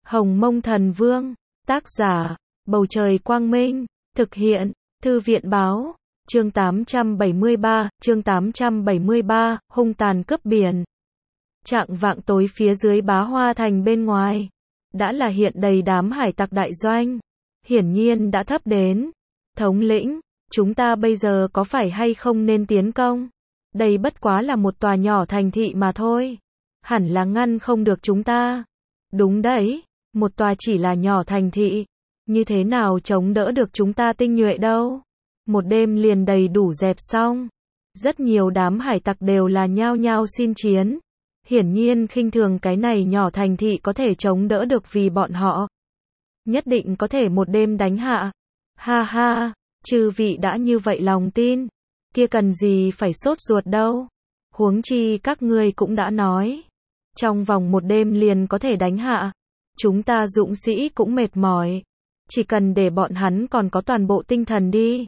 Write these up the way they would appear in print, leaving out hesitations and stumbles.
Hồng Mông Thần Vương, tác giả, Bầu Trời Quang Minh, thực hiện, Thư viện Báo, chương 873, hung tàn cướp biển. Chạng vạng tối phía dưới Bá Hoa Thành bên ngoài, đã là hiện đầy đám hải tặc đại doanh, hiển nhiên đã thấp đến. Thống lĩnh, chúng ta bây giờ có phải hay không nên tiến công? Đây bất quá là một tòa nhỏ thành thị mà thôi, hẳn là ngăn không được chúng ta. Đúng đấy, một tòa chỉ là nhỏ thành thị, như thế nào chống đỡ được chúng ta tinh nhuệ đâu. Một đêm liền đầy đủ dẹp xong. Rất nhiều đám hải tặc đều là nhao nhao xin chiến, hiển nhiên khinh thường cái này nhỏ thành thị có thể chống đỡ được, vì bọn họ nhất định có thể một đêm đánh hạ. Ha ha, chư vị đã như vậy lòng tin, kia cần gì phải sốt ruột đâu. Huống chi các ngươi cũng đã nói, trong vòng một đêm liền có thể đánh hạ. Chúng ta dũng sĩ cũng mệt mỏi, chỉ cần để bọn hắn còn có toàn bộ tinh thần đi.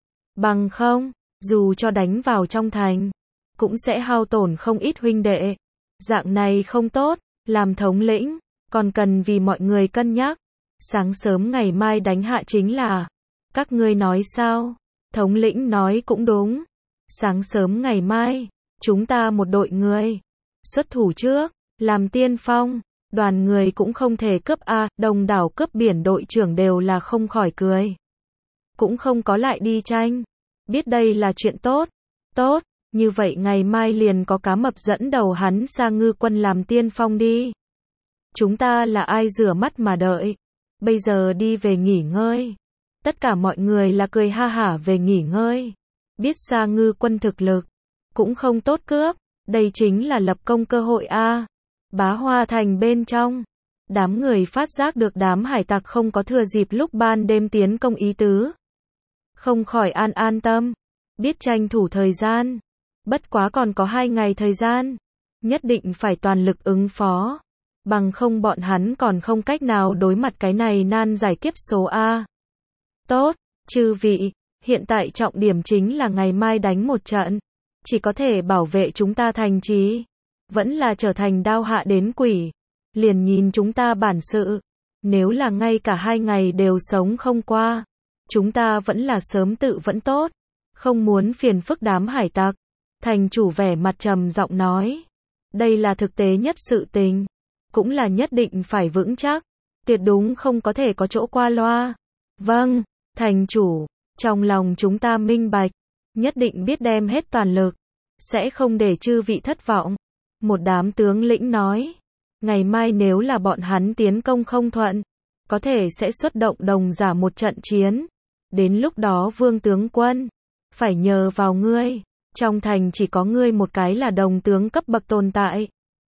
Bằng không, dù cho đánh vào trong thành, cũng sẽ hao tổn không ít huynh đệ. Dạng này không tốt, làm thống lĩnh, còn cần vì mọi người cân nhắc. Sáng sớm ngày mai đánh hạ chính là. Các ngươi nói sao? Thống lĩnh nói cũng đúng. Sáng sớm ngày mai, chúng ta một đội người xuất thủ trước, làm tiên phong. Đoàn người cũng không thể cướp a, Đông đảo cướp biển đội trưởng đều là không khỏi cười. Cũng không có lại đi tranh. Biết đây là chuyện tốt. Tốt, như vậy ngày mai liền có cá mập dẫn đầu hắn Sa Ngư quân làm tiên phong đi. Chúng ta là ai rửa mắt mà đợi. Bây giờ đi về nghỉ ngơi. Tất cả mọi người là cười ha hả về nghỉ ngơi. Biết Sa Ngư quân thực lực cũng không tốt cướp, đây chính là lập công cơ hội a. Bá Hoa Thành bên trong, đám người phát giác được đám hải tặc không có thừa dịp lúc ban đêm tiến công ý tứ, không khỏi an tâm, biết tranh thủ thời gian. Bất quá còn có 2 ngày thời gian, nhất định phải toàn lực ứng phó, bằng không bọn hắn còn không cách nào đối mặt cái này nan giải kiếp số a. Tốt, chư vị, hiện tại trọng điểm chính là ngày mai đánh một trận, chỉ có thể bảo vệ chúng ta thành trì, vẫn là trở thành đao hạ đến quỷ, liền nhìn chúng ta bản sự. Nếu là ngay cả 2 ngày đều sống không qua, chúng ta vẫn là sớm tự vẫn tốt, không muốn phiền phức đám hải tặc. Thành chủ vẻ mặt trầm giọng nói, đây là thực tế nhất sự tình, cũng là nhất định phải vững chắc, tuyệt đúng không có thể có chỗ qua loa. Vâng, thành chủ, trong lòng chúng ta minh bạch, nhất định biết đem hết toàn lực, sẽ không để chư vị thất vọng. Một đám tướng lĩnh nói, ngày mai nếu là bọn hắn tiến công không thuận, có thể sẽ xuất động đồng giả một trận chiến. Đến lúc đó Vương tướng quân, phải nhờ vào ngươi. Trong thành chỉ có ngươi một cái là đồng tướng cấp bậc tồn tại.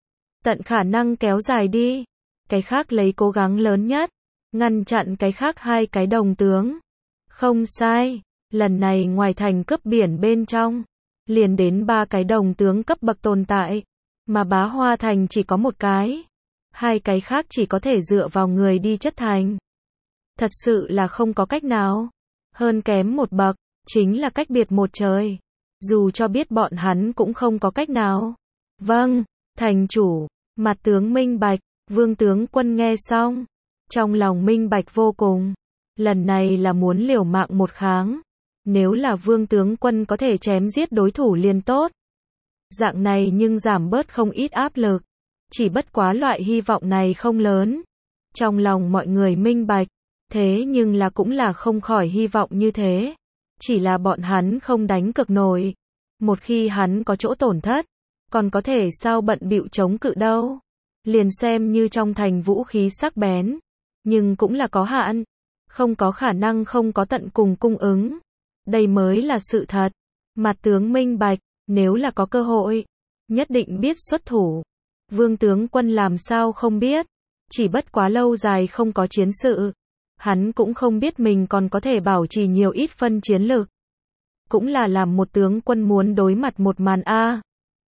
Tận khả năng kéo dài đi. Cái khác lấy cố gắng lớn nhất, ngăn chặn cái khác 2 cái đồng tướng. Không sai, lần này ngoài thành cướp biển bên trong, liền đến 3 cái đồng tướng cấp bậc tồn tại. Mà Bá Hoa Thành chỉ có 1 cái. 2 cái khác chỉ có thể dựa vào người đi chất thành. Thật sự là không có cách nào. Hơn kém một bậc, chính là cách biệt một trời. Dù cho biết bọn hắn cũng không có cách nào. Vâng, thành chủ, mặt tướng minh bạch. Vương tướng quân nghe xong, trong lòng minh bạch vô cùng. Lần này là muốn liều mạng một kháng. Nếu là Vương tướng quân có thể chém giết đối thủ liền tốt. Dạng này nhưng giảm bớt không ít áp lực. Chỉ bất quá loại hy vọng này không lớn. Trong lòng mọi người minh bạch. Thế nhưng là cũng là không khỏi hy vọng như thế. Chỉ là bọn hắn không đánh cực nổi. Một khi hắn có chỗ tổn thất, còn có thể sao bận bịu chống cự đâu. Liền xem như trong thành vũ khí sắc bén, nhưng cũng là có hạn. Không có khả năng không có tận cùng cung ứng. Đây mới là sự thật. Mặt tướng minh bạch, nếu là có cơ hội, nhất định biết xuất thủ. Vương tướng quân làm sao không biết. Chỉ bất quá lâu dài không có chiến sự, hắn cũng không biết mình còn có thể bảo trì nhiều ít phân chiến lực. Cũng là làm một tướng quân muốn đối mặt một màn a.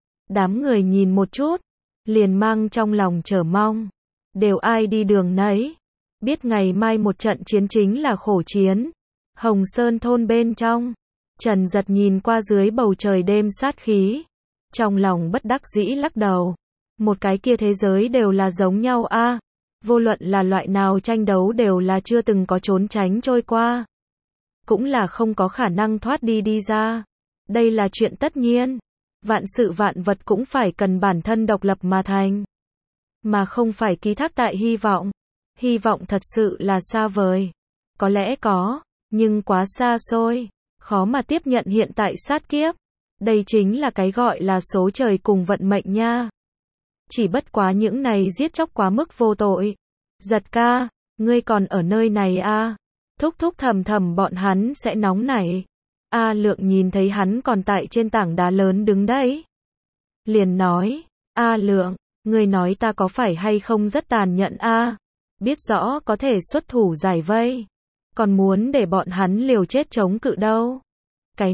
Đám người nhìn một chút, liền mang trong lòng chờ mong. Đều ai đi đường nấy. Biết ngày mai một trận chiến chính là khổ chiến. Hồng Sơn thôn bên trong, Trần Giật nhìn qua dưới bầu trời đêm sát khí. Trong lòng bất đắc dĩ lắc đầu. Một cái kia thế giới đều là giống nhau a. Vô luận là loại nào tranh đấu đều là chưa từng có trốn tránh trôi qua. Cũng là không có khả năng thoát đi ra. Đây là chuyện tất nhiên. Vạn sự vạn vật cũng phải cần bản thân độc lập mà thành. Mà không phải ký thác tại hy vọng. Hy vọng thật sự là xa vời. Có lẽ có, nhưng quá xa xôi. Khó mà tiếp nhận hiện tại sát kiếp. Đây chính là cái gọi là số trời cùng vận mệnh nha. Chỉ bất quá những này giết chóc quá mức vô tội. Giật ca, ngươi còn ở nơi này à? Thúc thúc thầm thầm bọn hắn sẽ nóng nảy. A Lượng nhìn thấy hắn còn tại trên tảng đá lớn đứng đấy. Liền nói, A Lượng, ngươi nói ta có phải hay không rất tàn nhẫn a? Biết rõ có thể xuất thủ giải vây. Còn muốn để bọn hắn liều chết chống cự đâu. Cái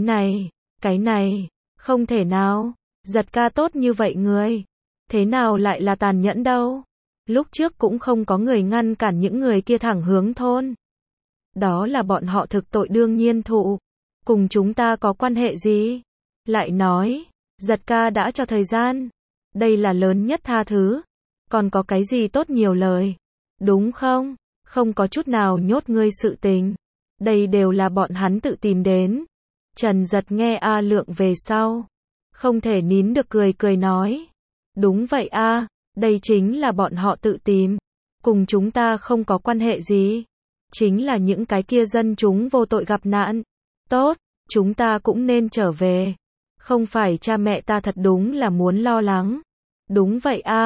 này, không thể nào. Giật ca tốt như vậy người. Thế nào lại là tàn nhẫn đâu? Lúc trước cũng không có người ngăn cản những người kia thẳng hướng thôn. Đó là bọn họ thực tội đương nhiên thụ. Cùng chúng ta có quan hệ gì? Lại nói, giật ca đã cho thời gian. Đây là lớn nhất tha thứ. Còn có cái gì tốt nhiều lời? Đúng không? Không có chút nào nhốt ngươi sự tình. Đây đều là bọn hắn tự tìm đến. Trần Giật nghe A Lượng về sau. Không thể nín được cười nói. Đúng vậy a, đây chính là bọn họ tự tìm. Cùng chúng ta không có quan hệ gì. Chính là những cái kia dân chúng vô tội gặp nạn. Tốt, chúng ta cũng nên trở về. Không phải cha mẹ ta thật đúng là muốn lo lắng. Đúng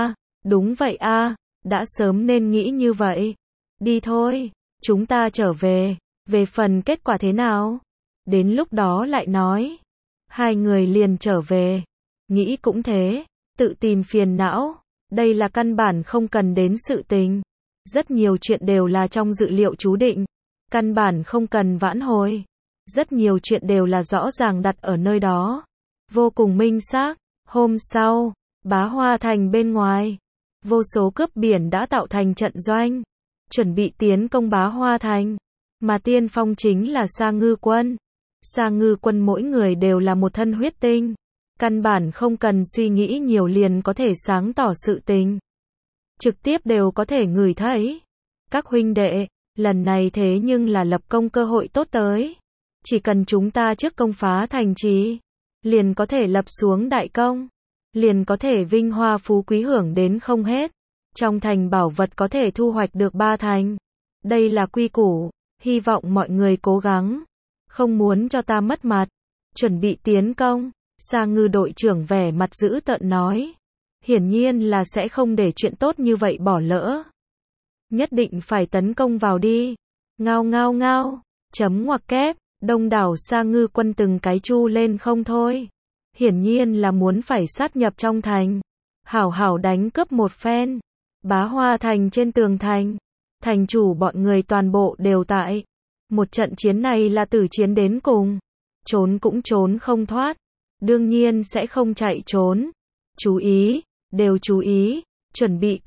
vậy a, đã sớm nên nghĩ như vậy. Đi thôi, chúng ta trở về. Về phần kết quả thế nào? Đến lúc đó lại nói. Hai người liền trở về. Nghĩ cũng thế. Tự tìm phiền não. Đây là căn bản không cần đến sự tình. Rất nhiều chuyện đều là trong dự liệu chú định. Căn bản không cần vãn hồi. Rất nhiều chuyện đều là rõ ràng đặt ở nơi đó. Vô cùng minh xác. Hôm sau, Bá Hoa Thành bên ngoài. Vô số cướp biển đã tạo thành trận doanh. Chuẩn bị tiến công Bá Hoa Thành. Mà tiên phong chính là Sa Ngư Quân. Sa Ngư Quân mỗi người đều là một thân huyết tinh. Căn bản không cần suy nghĩ nhiều liền có thể sáng tỏ sự tình. Trực tiếp đều có thể ngửi thấy. Các huynh đệ, lần này thế nhưng là lập công cơ hội tốt tới. Chỉ cần chúng ta trước công phá thành trì, liền có thể lập xuống đại công. Liền có thể vinh hoa phú quý hưởng đến không hết. Trong thành bảo vật có thể thu hoạch được 3 thành. Đây là quy củ, hy vọng mọi người cố gắng. Không muốn cho ta mất mặt. Chuẩn bị tiến công. Sa Ngư đội trưởng vẻ mặt dữ tợn nói. Hiển nhiên là sẽ không để chuyện tốt như vậy bỏ lỡ. Nhất định phải tấn công vào đi. Ngao ngao ngao. Chấm ngoặc kép. Đông đảo Sa Ngư quân từng cái chu lên không thôi. Hiển nhiên là muốn phải sát nhập trong thành. Hảo hảo đánh cướp một phen. Bá Hoa Thành trên tường thành. Thành chủ bọn người toàn bộ đều tại. Một trận chiến này là tử chiến đến cùng. Trốn cũng trốn không thoát. Đương nhiên sẽ không chạy trốn. Chú ý, đều chú ý. Chuẩn bị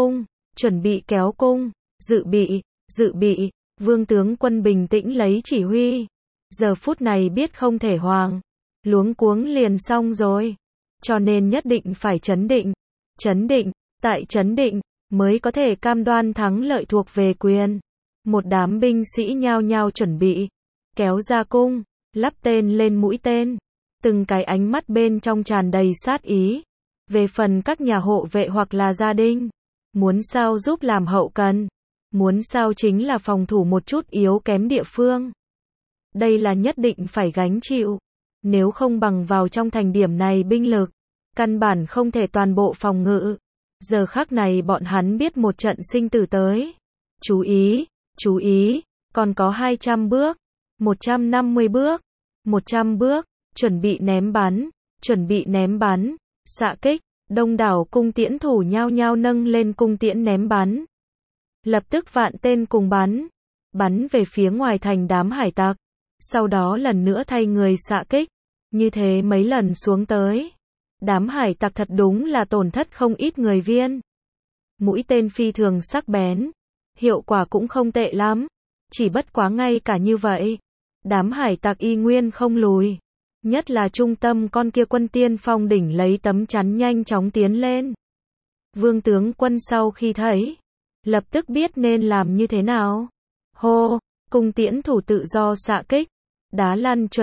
kéo cung. Dự bị. Vương tướng quân bình tĩnh lấy chỉ huy. Giờ phút này biết không thể hoàng. Luống cuống liền xong rồi. Cho nên nhất định phải trấn định. Tại trấn định, mới có thể cam đoan thắng lợi thuộc về quyền. Một đám binh sĩ nhao nhao chuẩn bị. Kéo ra cung, lắp tên lên mũi tên. Từng cái ánh mắt bên trong tràn đầy sát ý. Về phần các nhà hộ vệ hoặc là gia đình, muốn sao giúp làm hậu cần, muốn sao chính là phòng thủ một chút yếu kém địa phương. Đây là nhất định phải gánh chịu. Nếu không bằng vào trong thành điểm này binh lực, căn bản không thể toàn bộ phòng ngự. Giờ khắc này bọn hắn biết một trận sinh tử tới. Chú ý, còn có 200 bước, 150 bước, 100 bước. Chuẩn bị ném bắn, xạ kích, đông đảo cung tiễn thủ nhao nhao nâng lên cung tiễn ném bắn. Lập tức vạn tên cùng bắn về phía ngoài thành đám hải tặc. Sau đó lần nữa thay người xạ kích, như thế mấy lần xuống tới. Đám hải tặc thật đúng là tổn thất không ít người viên. Mũi tên phi thường sắc bén, hiệu quả cũng không tệ lắm. Chỉ bất quá ngay cả như vậy, đám hải tặc y nguyên không lùi. Nhất là trung tâm con kia quân tiên phong đỉnh lấy tấm chắn nhanh chóng tiến lên. Vương tướng quân sau khi thấy, lập tức biết nên làm như thế nào. Hô, cung tiễn thủ tự do xạ kích, đá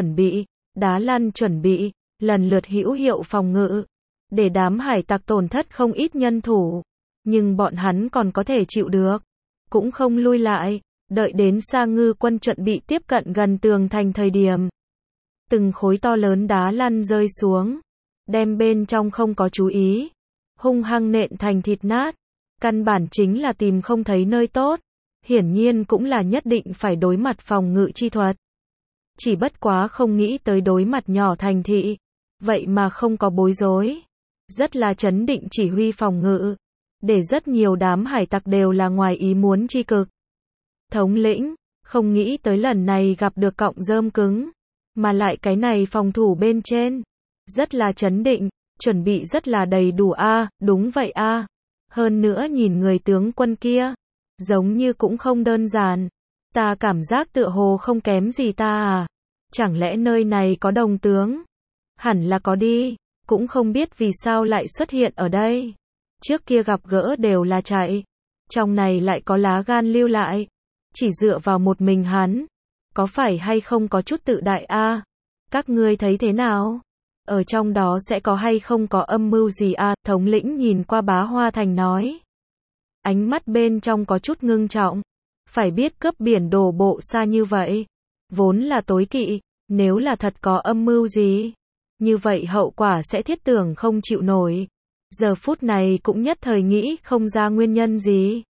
lăn chuẩn bị, lần lượt hữu hiệu phòng ngự, để đám hải tặc tổn thất không ít nhân thủ, nhưng bọn hắn còn có thể chịu được, cũng không lui lại, đợi đến Sa Ngư quân chuẩn bị tiếp cận gần tường thành thời điểm. Từng khối to lớn đá lăn rơi xuống, đem bên trong không có chú ý, hung hăng nện thành thịt nát, căn bản chính là tìm không thấy nơi tốt, hiển nhiên cũng là nhất định phải đối mặt phòng ngự chi thuật. Chỉ bất quá không nghĩ tới đối mặt nhỏ thành thị, vậy mà không có bối rối, rất là trấn định chỉ huy phòng ngự, để rất nhiều đám hải tặc đều là ngoài ý muốn chi cực. Thống lĩnh, không nghĩ tới lần này gặp được cọng rơm cứng, mà lại cái này phòng thủ bên trên, rất là trấn định, chuẩn bị rất là đầy đủ a, đúng vậy a. Hơn nữa nhìn người tướng quân kia, giống như cũng không đơn giản, ta cảm giác tựa hồ không kém gì ta à, chẳng lẽ nơi này có đồng tướng? Hẳn là có đi, cũng không biết vì sao lại xuất hiện ở đây. Trước kia gặp gỡ đều là chạy, trong này lại có lá gan lưu lại, chỉ dựa vào một mình hắn, có phải hay không có chút tự đại a? Các ngươi thấy thế nào? Ở trong đó sẽ có hay không có âm mưu gì a? Thống lĩnh nhìn qua Bá Hoa Thành nói. Ánh mắt bên trong có chút ngưng trọng. Phải biết cướp biển đổ bộ xa như vậy, vốn là tối kỵ, nếu là thật có âm mưu gì, như vậy hậu quả sẽ thiết tưởng không chịu nổi. Giờ phút này cũng nhất thời nghĩ không ra nguyên nhân gì.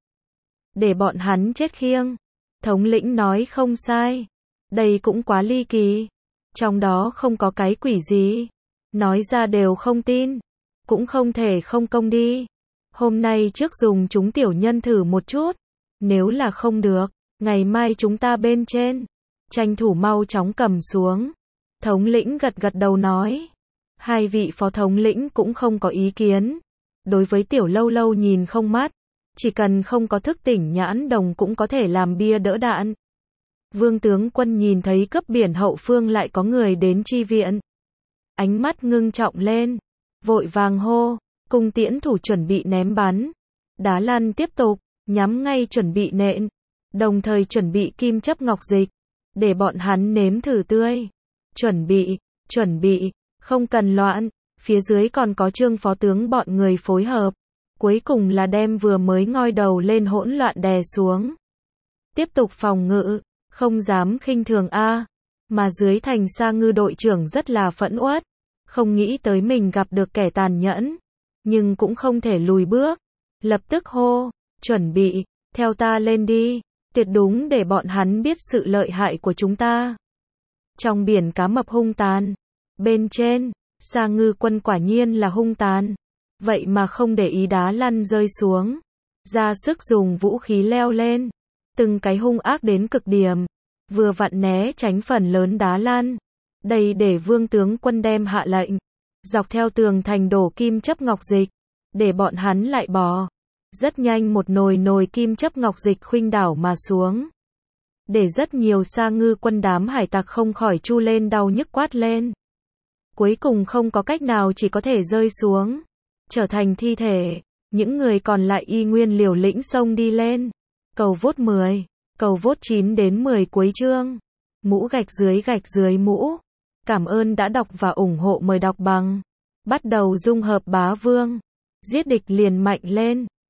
Để bọn hắn chết khiêng. Thống lĩnh nói không sai. Đây cũng quá ly kỳ. Trong đó không có cái quỷ gì. Nói ra đều không tin. Cũng không thể không công đi. Hôm nay trước dùng chúng tiểu nhân thử một chút. Nếu là không được, ngày mai chúng ta bên trên. Tranh thủ mau chóng cầm xuống. Thống lĩnh gật gật đầu nói. Hai vị phó thống lĩnh cũng không có ý kiến. Đối với tiểu lâu lâu nhìn không mắt. Chỉ cần không có thức tỉnh nhãn đồng cũng có thể làm bia đỡ đạn. Vương tướng quân nhìn thấy cấp biển hậu phương lại có người đến chi viện. Ánh mắt ngưng trọng lên. Vội vàng hô. Cung tiễn thủ chuẩn bị ném bắn. Đá lăn tiếp tục. Nhắm ngay chuẩn bị nện. Đồng thời chuẩn bị kim chấp ngọc dịch. Để bọn hắn nếm thử tươi. Chuẩn bị. Không cần loạn. Phía dưới còn có Trương phó tướng bọn người phối hợp. Cuối cùng là đem vừa mới ngoi đầu lên hỗn loạn đè xuống. Tiếp tục phòng ngự. Không dám khinh thường a. Mà dưới thành Sa Ngư đội trưởng rất là phẫn uất. Không nghĩ tới mình gặp được kẻ tàn nhẫn. Nhưng cũng không thể lùi bước. Lập tức hô. Chuẩn bị. Theo ta lên đi. Tuyệt đúng để bọn hắn biết sự lợi hại của chúng ta. Trong biển cá mập hung tàn. Bên trên, Sa Ngư quân quả nhiên là hung tàn. Vậy mà không để ý đá lăn rơi xuống. Ra sức dùng vũ khí leo lên. Từng cái hung ác đến cực điểm. Vừa vặn né tránh phần lớn đá lăn. Đây để vương tướng quân đem hạ lệnh. Dọc theo tường thành đổ kim chấp ngọc dịch. Để bọn hắn lại bò. Rất nhanh một nồi kim chấp ngọc dịch khuynh đảo mà xuống. Để rất nhiều Sa Ngư quân đám hải tặc không khỏi chu lên đau nhức quát lên. Cuối cùng không có cách nào chỉ có thể rơi xuống. Trở thành thi thể. Những người còn lại y nguyên liều lĩnh xông đi lên. Cầu vote 10. Cầu vote 9 đến 10 cuối chương. Mũ gạch dưới mũ. Cảm ơn đã đọc và ủng hộ, mời đọc bằng. Bắt đầu dung hợp bá vương. Giết địch liền mạnh lên.